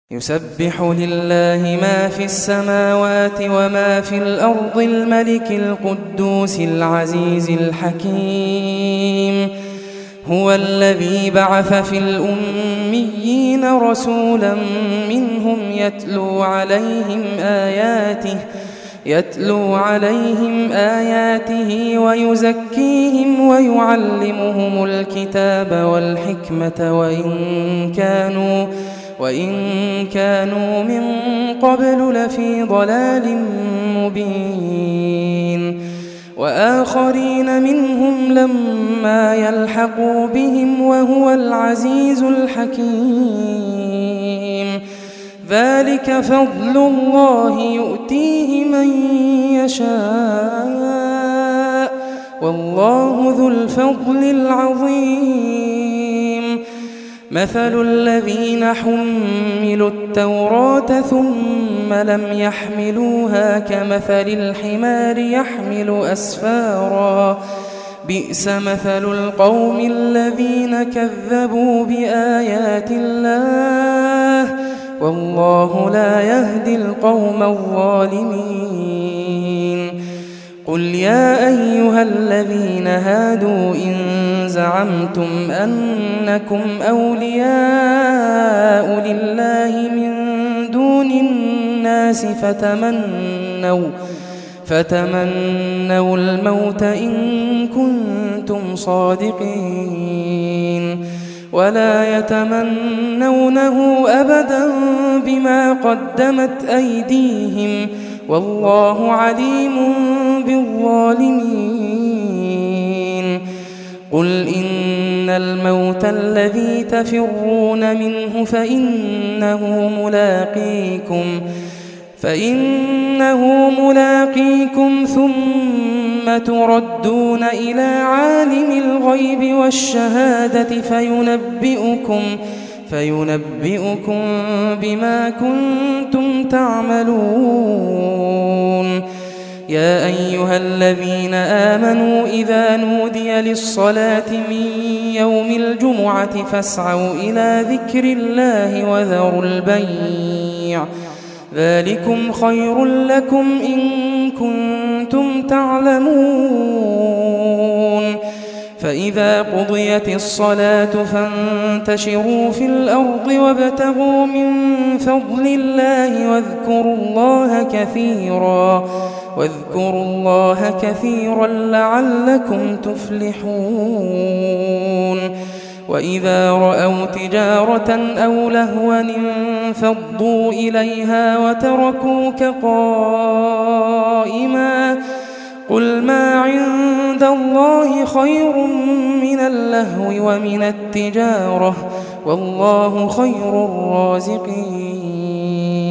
يسبح لله ما في السماوات وما في الأرض الملك القدوس العزيز الحكيم. هو الذي بعث في الأميين رسولا منهم يتلو عليهم آياته ويزكيهم ويعلمهم الكتاب والحكمة وإن كانوا من قبل لفي ضلال مبين. وآخرين منهم لما يلحقوا بهم وهو العزيز الحكيم. ذلك فضل الله يؤتيه من يشاء والله ذو الفضل العظيم. مثل الذين حملوا التوراة ثم لم يحملوها كمثل الحمار يحمل أسفارا بئس مثل القوم الذين كذبوا بآيات الله والله لا يهدي القوم الظالمين. قل يا أيها الذين هادوا إن زعمتم أنكم أولياء لله من دون الناس فتمنوا الموت إن كنتم صادقين ولا يتمنونه أبدا بما قدمت أيديهم والله عليم بالظالمين. قل إن الموت الذي تفرون منه فإنه ملاقيكم ثم تردون إلى عالم الغيب والشهادة فينبئكم بما كنتم تعملون. يا أيها الذين آمنوا إذا نودي للصلاة من يوم الجمعة فاسعوا إلى ذكر الله وذروا البيع ذلكم خير لكم إن كنتم تعلمون. فإذا قضيت الصلاة فانتشروا في الأرض وابتغوا من فضل الله واذكروا الله كثيرا لعلكم تفلحون. وإذا رأوا تجارة أو لهوا انفضوا إليها وتركوك قائما قل ما عند الله خير من اللهو ومن التجارة والله خير الرازقين.